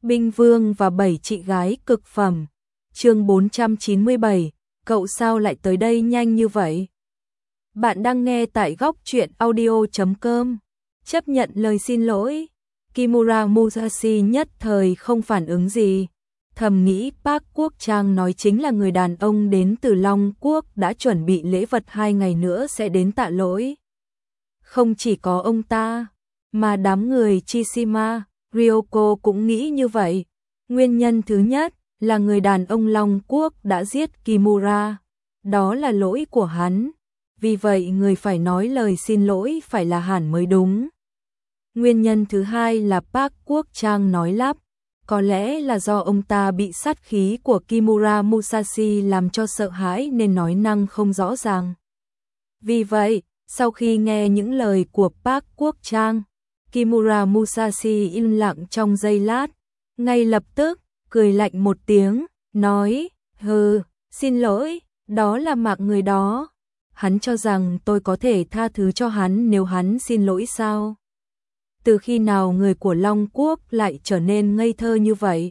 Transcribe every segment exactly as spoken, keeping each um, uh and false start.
Binh Vương và bảy chị gái cực phẩm. Chương bốn trăm chín mươi bảy, cậu sao lại tới đây nhanh như vậy? Bạn đang nghe tại góc truyện audio chấm com. Chấp nhận lời xin lỗi. Kimura Musashi nhất thời không phản ứng gì. Thầm nghĩ Park Quốc Trang nói chính là người đàn ông đến từ Long Quốc đã chuẩn bị lễ vật hai ngày nữa sẽ đến tạ lỗi. Không chỉ có ông ta, mà đám người Chishima, Ryoko cũng nghĩ như vậy. Nguyên nhân thứ nhất là người đàn ông Long Quốc đã giết Kimura. Đó là lỗi của hắn. Vì vậy người phải nói lời xin lỗi phải là hẳn mới đúng. Nguyên nhân thứ hai là Park Quốc Trang nói lắp. Có lẽ là do ông ta bị sát khí của Kimura Musashi làm cho sợ hãi nên nói năng không rõ ràng. Vì vậy, sau khi nghe những lời của Park Quốc Trang, Kimura Musashi im lặng trong giây lát, ngay lập tức, cười lạnh một tiếng, nói, hừ, xin lỗi, đó là mạng người đó. Hắn cho rằng tôi có thể tha thứ cho hắn nếu hắn xin lỗi sao? Từ khi nào người của Long Quốc lại trở nên ngây thơ như vậy?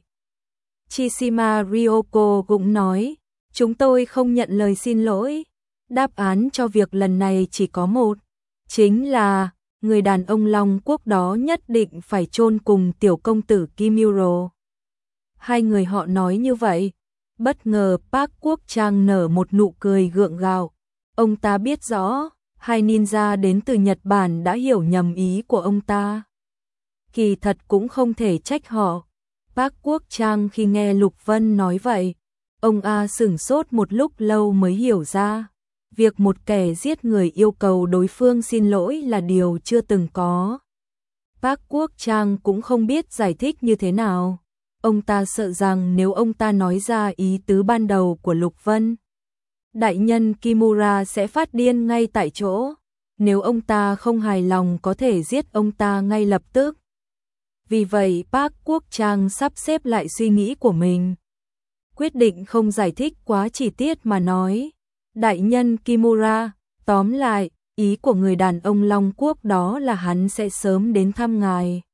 Chishima Ryoko cũng nói, chúng tôi không nhận lời xin lỗi. Đáp án cho việc lần này chỉ có một, chính là người đàn ông Long Quốc đó nhất định phải chôn cùng tiểu công tử Kimuro. Hai người họ nói như vậy, bất ngờ Park Quốc Trang nở một nụ cười gượng gạo. Ông ta biết rõ, hai ninja đến từ Nhật Bản đã hiểu nhầm ý của ông ta. Kỳ thật cũng không thể trách họ. Park Quốc Trang khi nghe Lục Vân nói vậy, ông A sửng sốt một lúc lâu mới hiểu ra. Việc một kẻ giết người yêu cầu đối phương xin lỗi là điều chưa từng có. Park Quốc Trang cũng không biết giải thích như thế nào. Ông ta sợ rằng nếu ông ta nói ra ý tứ ban đầu của Lục Vân, đại nhân Kimura sẽ phát điên ngay tại chỗ. Nếu ông ta không hài lòng có thể giết ông ta ngay lập tức. Vì vậy Park Quốc Trang sắp xếp lại suy nghĩ của mình. Quyết định không giải thích quá chi tiết mà nói. Đại nhân Kimura, tóm lại, ý của người đàn ông Long Quốc đó là hắn sẽ sớm đến thăm ngài.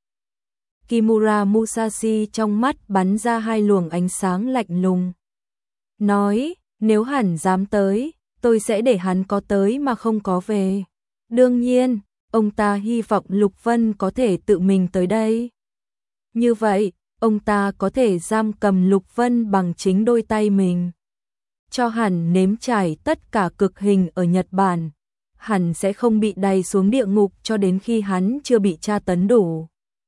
Kimura Musashi trong mắt bắn ra hai luồng ánh sáng lạnh lùng. Nói, nếu hắn dám tới, tôi sẽ để hắn có tới mà không có về. Đương nhiên, ông ta hy vọng Lục Vân có thể tự mình tới đây. Như vậy, ông ta có thể giam cầm Lục Vân bằng chính đôi tay mình. Cho hắn nếm trải tất cả cực hình ở Nhật Bản. Hắn sẽ không bị đày xuống địa ngục cho đến khi hắn chưa bị tra tấn đủ.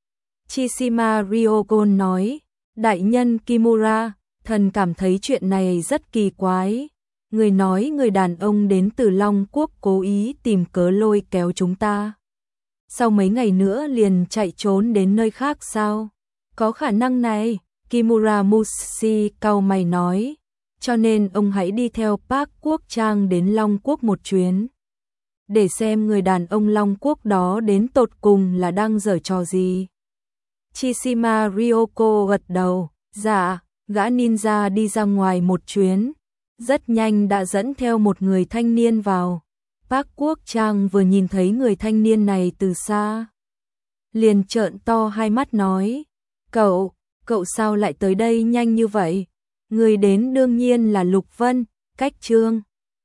Chishima Ryoko nói, đại nhân Kimura, thần cảm thấy chuyện này rất kỳ quái. Người nói người đàn ông đến từ Long Quốc cố ý tìm cớ lôi kéo chúng ta. Sau mấy ngày nữa liền chạy trốn đến nơi khác sao? Có khả năng này, Kimura Musashi cau mày nói. Cho nên ông hãy đi theo Park Quốc Trang đến Long Quốc một chuyến. Để xem người đàn ông Long Quốc đó đến tột cùng là đang giở trò gì. Chishima Ryoko gật đầu, dạ, gã ninja đi ra ngoài một chuyến. Rất nhanh đã dẫn theo một người thanh niên vào. Park Quốc Trang vừa nhìn thấy người thanh niên này từ xa, liền trợn to hai mắt nói, cậu, cậu sao lại tới đây nhanh như vậy? Người đến đương nhiên là Lục Vân, cách Trương.